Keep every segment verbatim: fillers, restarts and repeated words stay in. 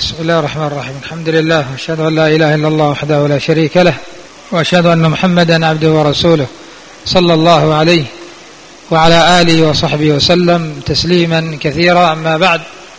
بسم الله الرحمن الرحيم. الحمد لله وأشهد أن لا إله إلا الله وحده لا شريك له، وأشهد أن محمدا عبده ورسوله صلى الله عليه وعلى آله وصحبه وسلم تسليما كثيرا. أما بعد،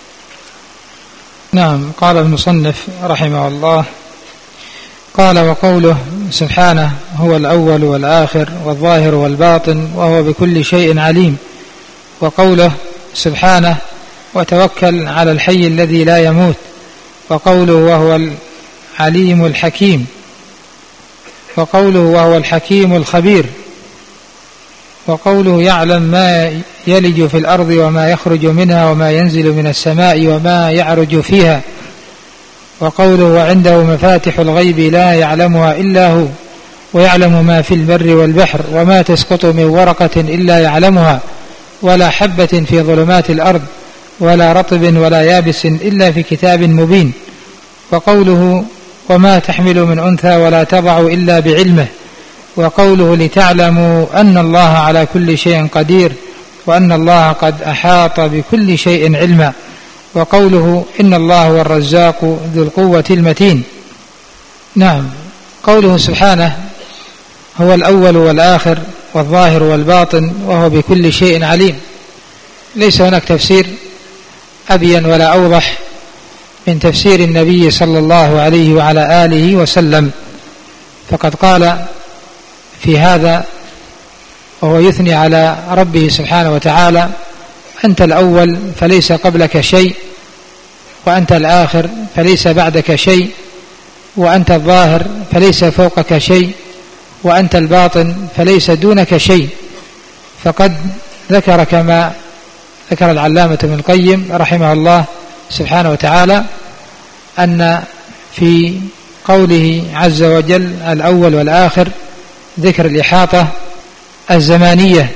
نعم، قال المصنف رحمه الله: قال: وقوله سبحانه هو الأول والآخر والظاهر والباطن وهو بكل شيء عليم. وقوله سبحانه وتوكل على الحي الذي لا يموت. وقوله وهو العليم الحكيم. وقوله وهو الحكيم الخبير. وقوله يعلم ما يلج في الأرض وما يخرج منها وما ينزل من السماء وما يعرج فيها. وقوله وعنده مفاتح الغيب لا يعلمها إلا هو ويعلم ما في البر والبحر وما تسقط من ورقة إلا يعلمها ولا حبة في ظلمات الأرض ولا رطب ولا يابس إلا في كتاب مبين. وقوله وما تحمل من أنثى ولا تضع إلا بعلمه. وقوله لتعلموا أن الله على كل شيء قدير وأن الله قد أحاط بكل شيء علما. وقوله إن الله هو الرزاق ذو القوة المتين. نعم، قوله سبحانه هو الأول والآخر والظاهر والباطن وهو بكل شيء عليم، ليس هناك تفسير أبين ولا أوضح من تفسير النبي صلى الله عليه وعلى آله وسلم، فقد قال في هذا وهو يثني على ربه سبحانه وتعالى: أنت الأول فليس قبلك شيء، وأنت الآخر فليس بعدك شيء، وأنت الظاهر فليس فوقك شيء، وأنت الباطن فليس دونك شيء. فقد ذكر كما ذكر العلامة ابن القيم رحمه الله سبحانه وتعالى أن في قوله عز وجل الأول والآخر ذكر الإحاطة الزمانية،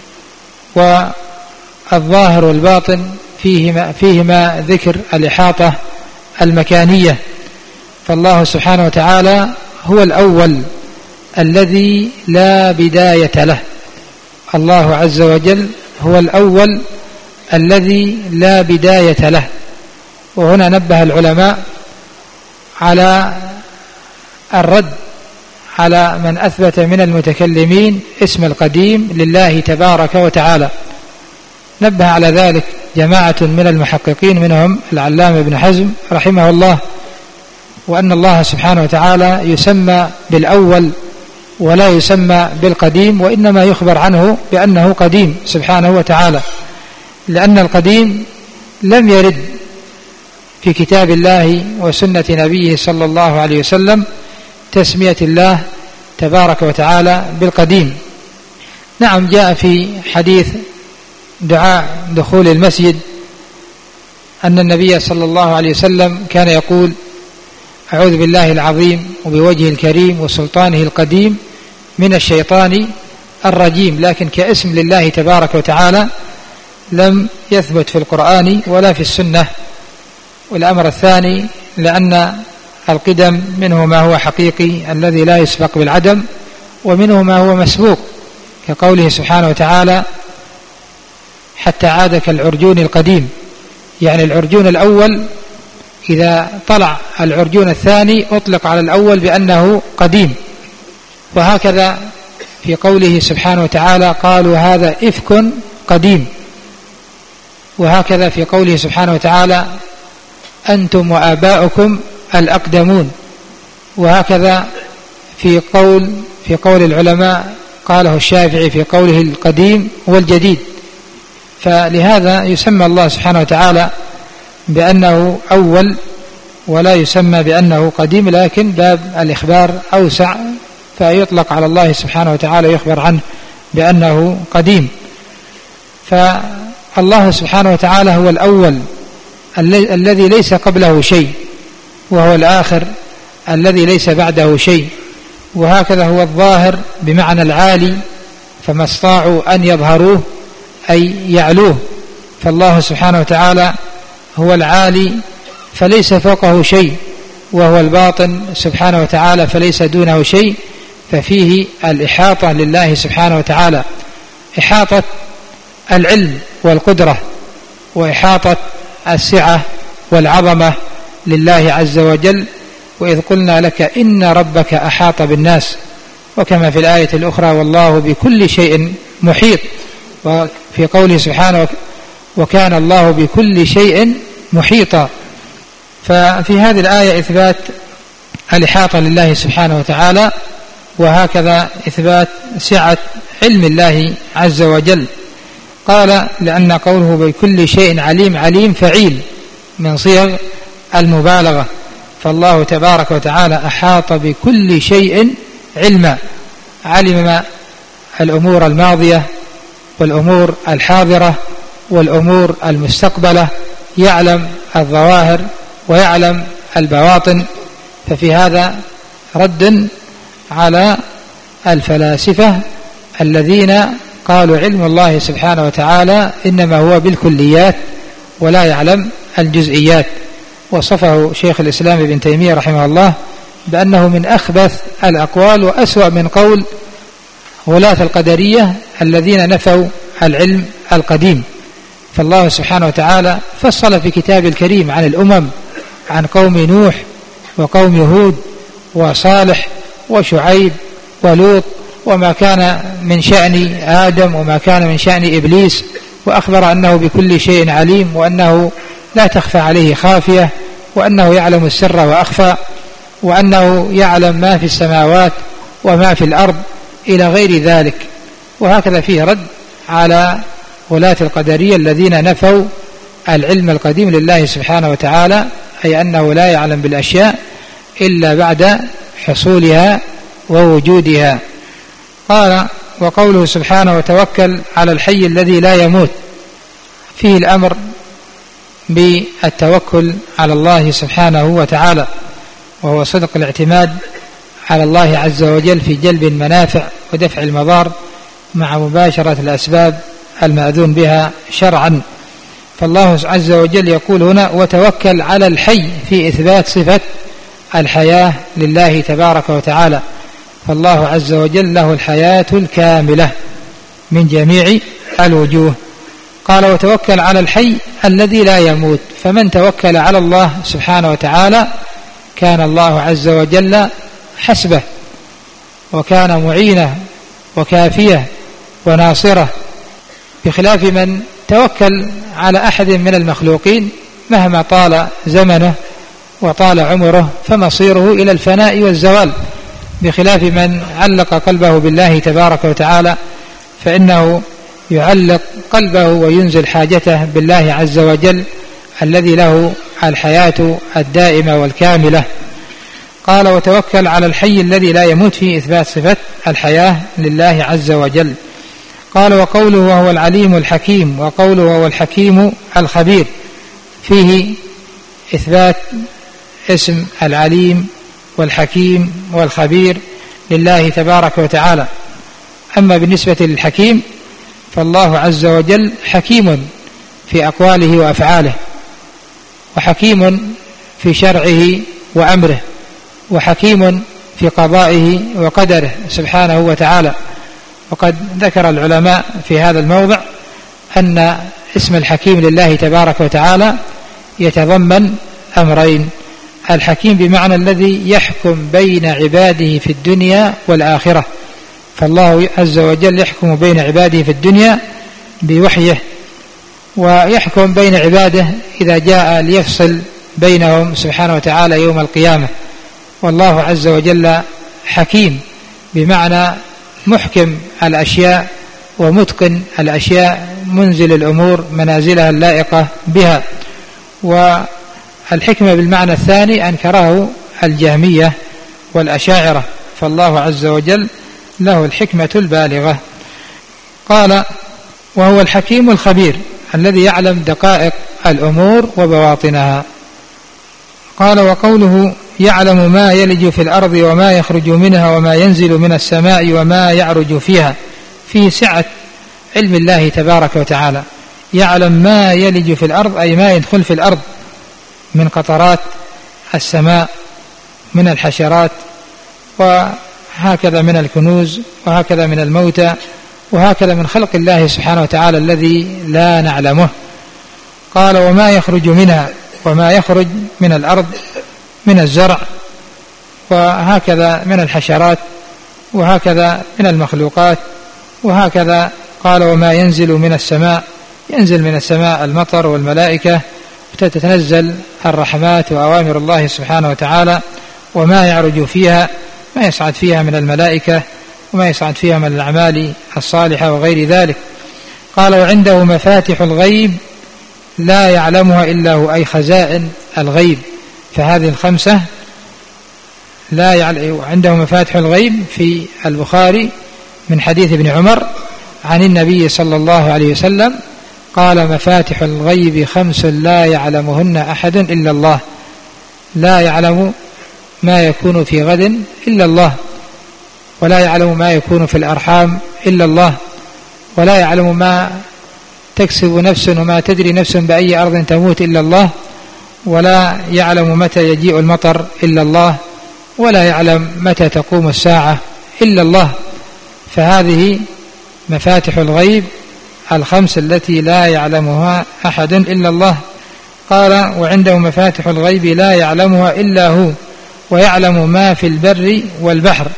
والظاهر والباطن فيهما, فيهما ذكر الإحاطة المكانية. فالله سبحانه وتعالى هو الأول الذي لا بداية له. الله عز وجل هو الأول الذي لا بداية له. وهنا نبه العلماء على الرد على من أثبت من المتكلمين اسم القديم لله تبارك وتعالى. نبه على ذلك جماعة من المحققين منهم العلامة ابن حزم رحمه الله، وأن الله سبحانه وتعالى يسمى بالأول ولا يسمى بالقديم، وإنما يخبر عنه بأنه قديم سبحانه وتعالى، لأن القديم لم يرد في كتاب الله وسنة نبيه صلى الله عليه وسلم تسمية الله تبارك وتعالى بالقديم. نعم، جاء في حديث دعاء دخول المسجد أن النبي صلى الله عليه وسلم كان يقول: أعوذ بالله العظيم وبوجهه الكريم وسلطانه القديم من الشيطان الرجيم. لكن كاسم لله تبارك وتعالى لم يثبت في القرآن ولا في السنة. والأمر الثاني لأن القدم منه ما هو حقيقي الذي لا يسبق بالعدم، ومنه ما هو مسبوق كقوله سبحانه وتعالى: حتى عاد كالعرجون القديم، يعني العرجون الأول إذا طلع العرجون الثاني أطلق على الأول بأنه قديم. وهكذا في قوله سبحانه وتعالى: قالوا هذا إفك قديم. وهكذا في قوله سبحانه وتعالى: أنتم وآباؤكم الأقدمون. وهكذا في قول في قول العلماء قاله الشافعي في قوله القديم والجديد. فلهذا يسمى الله سبحانه وتعالى بأنه أول ولا يسمى بأنه قديم، لكن باب الإخبار أوسع، فيطلق على الله سبحانه وتعالى يخبر عنه بأنه قديم. فالله سبحانه وتعالى هو الأول الذي ليس قبله شيء، وهو الآخر الذي ليس بعده شيء، وهكذا هو الظاهر بمعنى العالي، فما استطاعوا أن يظهروه أي يعلوه. فالله سبحانه وتعالى هو العالي فليس فوقه شيء، وهو الباطن سبحانه وتعالى فليس دونه شيء. ففيه الإحاطة لله سبحانه وتعالى، إحاطة العلم والقدرة، وإحاطة السعة والعظمة لله عز وجل، وإذ قلنا لك إن ربك أحاط بالناس، وكما في الآية الأخرى والله بكل شيء محيط، وفي قوله سبحانه وكان الله بكل شيء محيطا. ففي هذه الآية إثبات الإحاطة لله سبحانه وتعالى، وهكذا إثبات سعة علم الله عز وجل. قال لأن قوله بكل شيء عليم، عليم فعيل من صيغ المبالغة، فالله تبارك وتعالى أحاط بكل شيء علما، علم الأمور الماضية والأمور الحاضرة والأمور المستقبلة، يعلم الظواهر ويعلم البواطن. ففي هذا رد على الفلاسفة الذين قالوا علم الله سبحانه وتعالى إنما هو بالكليات ولا يعلم الجزئيات، وصفه شيخ الإسلام ابن تيمية رحمه الله بأنه من أخبث الأقوال وأسوأ من قول غلاة القدرية الذين نفوا العلم القديم. فالله سبحانه وتعالى فصل في كتاب الكريم عن الأمم، عن قوم نوح وقوم هود وصالح وشعيب ولوط، وما كان من شأن آدم وما كان من شأن إبليس، وأخبر أنه بكل شيء عليم، وأنه لا تخفى عليه خافية، وأنه يعلم السر وأخفى، وأنه يعلم ما في السماوات وما في الأرض إلى غير ذلك. وهكذا فيه رد على غلاة القدرية الذين نفوا العلم القديم لله سبحانه وتعالى، أي أنه لا يعلم بالأشياء إلا بعد حصولها ووجودها. قال وقوله سبحانه وتوكل على الحي الذي لا يموت، فيه الأمر بالتوكل على الله سبحانه وتعالى، وهو صدق الاعتماد على الله عز وجل في جلب المنافع ودفع المضار مع مباشرة الأسباب المأذون بها شرعا. فالله عز وجل يقول هنا وتوكل على الحي في إثبات صفة الحياة لله تبارك وتعالى، فالله عز وجل له الحياة الكاملة من جميع الوجوه. قال وتوكل على الحي الذي لا يموت، فمن توكل على الله سبحانه وتعالى كان الله عز وجل حسبه، وكان معينه وكافيه وناصره، بخلاف من توكل على أحد من المخلوقين مهما طال زمنه وطال عمره فمصيره إلى الفناء والزوال، بخلاف من علق قلبه بالله تبارك وتعالى فإنه يعلق قلبه وينزل حاجته بالله عز وجل الذي له الحياة الدائمة والكاملة. قال وتوكل على الحي الذي لا يموت، في إثبات صفة الحياة لله عز وجل. قال وقوله وهو العليم الحكيم، وقوله وهو الحكيم الخبير، فيه إثبات اسم العليم والحكيم والخبير لله تبارك وتعالى. أما بالنسبة للحكيم فالله عز وجل حكيم في أقواله وأفعاله، وحكيم في شرعه وأمره، وحكيم في قضائه وقدره سبحانه وتعالى. وقد ذكر العلماء في هذا الموضع أن اسم الحكيم لله تبارك وتعالى يتضمن أمرين: الحكيم بمعنى الذي يحكم بين عباده في الدنيا والآخرة، فالله عز وجل يحكم بين عباده في الدنيا بوحيه، ويحكم بين عباده إذا جاء ليفصل بينهم سبحانه وتعالى يوم القيامة. والله عز وجل حكيم بمعنى محكم الأشياء ومتقن الأشياء، منزل الأمور منازلها اللائقة بها. والحكمة بالمعنى الثاني أنكره الجهمية والأشاعرة، فالله عز وجل له الحكمة البالغة. قال وهو الحكيم الخبير الذي يعلم دقائق الأمور وبواطنها. قال وقوله يعلم ما يلج في الأرض وما يخرج منها وما ينزل من السماء وما يعرج فيها، فيه سعة علم الله تبارك وتعالى. يعلم ما يلج في الأرض أي ما يدخل في الأرض من قطرات السماء من الحشرات، وهكذا من الكنوز، وهكذا من الموتى، وهكذا من خلق الله سبحانه وتعالى الذي لا نعلمه. قال وما يخرج منها، وما يخرج من الأرض من الزرع، وهكذا من الحشرات، وهكذا من المخلوقات، وهكذا قال وما ينزل من السماء، ينزل من السماء المطر والملائكة، وتتنزل الرحمات وأوامر الله سبحانه وتعالى، وما يعرج فيها، ما يصعد فيها من الملائكة، وما يصعد فيها من الأعمال الصالحة وغير ذلك. قال وعنده مفاتح الغيب لا يعلمها إلا هو، أي خزائن الغيب. فهذه الخمسة لا يعلم. عنده مفاتح الغيب في البخاري من حديث ابن عمر عن النبي صلى الله عليه وسلم قال مفاتح الغيب خمس لا يعلمهن أحد إلا الله. لا يعلم ما يكون في غد إلا الله، ولا يعلم ما يكون في الأرحام إلا الله، ولا يعلم ما تكسب نفس وما تدري نفس بأي أرض تموت إلا الله، ولا يعلم متى يجيء المطر إلا الله، ولا يعلم متى تقوم الساعة إلا الله. فهذه مفاتح الغيب الخمس التي لا يعلمها أحد إلا الله. قال وعنده مفاتح الغيب لا يعلمها إلا هو، ويعلم ما في البر والبحر،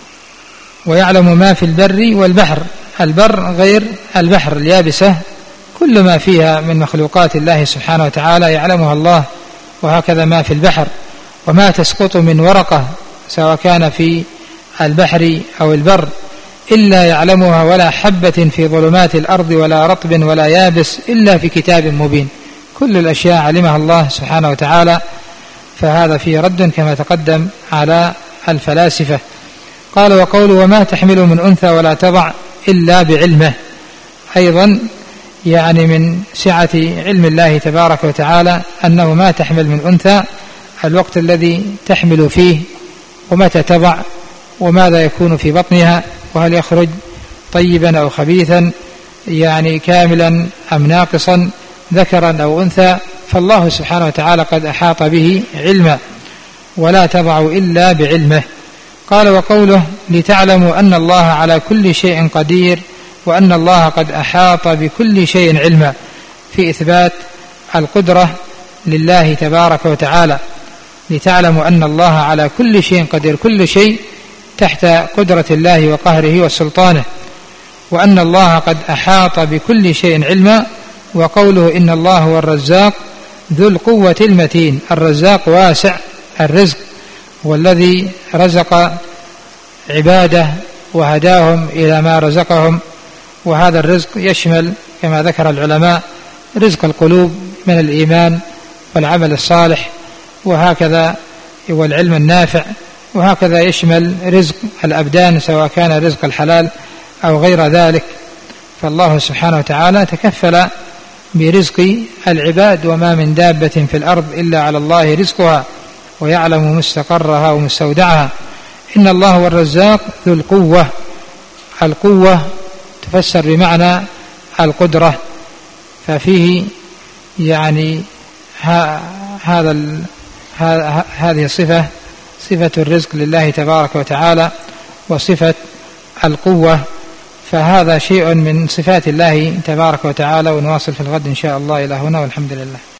ويعلم ما في البر والبحر. البر غير البحر اليابسة، كل ما فيها من مخلوقات الله سبحانه وتعالى يعلمها الله، وهكذا ما في البحر. وما تسقط من ورقة سواء كان في البحر أو البر إلا يعلمها، ولا حبة في ظلمات الأرض ولا رطب ولا يابس إلا في كتاب مبين. كل الأشياء علمها الله سبحانه وتعالى. فهذا فيه رد كما تقدم على الفلاسفة. قال وقوله وما تحمل من أنثى ولا تضع إلا بعلمه، أيضا يعني من سعة علم الله تبارك وتعالى أنه ما تحمل من أنثى الوقت الذي تحمل فيه، ومتى تضع، وماذا يكون في بطنها، وهل يخرج طيبا أو خبيثا، يعني كاملا أم ناقصا، ذكرا أو أنثى. فالله سبحانه وتعالى قد أحاط به علما، ولا تضع إلا بعلمه. قال وقوله لتعلموا أن الله على كل شيء قدير، وأن الله قد أحاط بكل شيء علما، في إثبات القدرة لله تبارك وتعالى. لتعلموا أن الله على كل شيء قدير، كل شيء تحت قدرة الله وقهره وسلطانه، وأن الله قد أحاط بكل شيء علما. وقوله إن الله هو الرزاق ذو القوة المتين. الرزاق واسع الرزق، والذي رزق عباده وهداهم إلى ما رزقهم. وهذا الرزق يشمل كما ذكر العلماء رزق القلوب من الإيمان والعمل الصالح، وهكذا والعلم النافع، وهكذا يشمل رزق الأبدان سواء كان رزق الحلال أو غير ذلك. فالله سبحانه وتعالى تكفل برزق العباد، وما من دابة في الأرض إلا على الله رزقها ويعلم مستقرها ومستودعها. إن الله هو الرزاق ذو القوة. القوة تفسر بمعنى القدرة، ففيه يعني هذا هذه الصفة، صفة الرزق لله تبارك وتعالى، وصفة القوة، فهذا شيء من صفات الله تبارك وتعالى. ونواصل في الغد إن شاء الله. إلى هنا والحمد لله.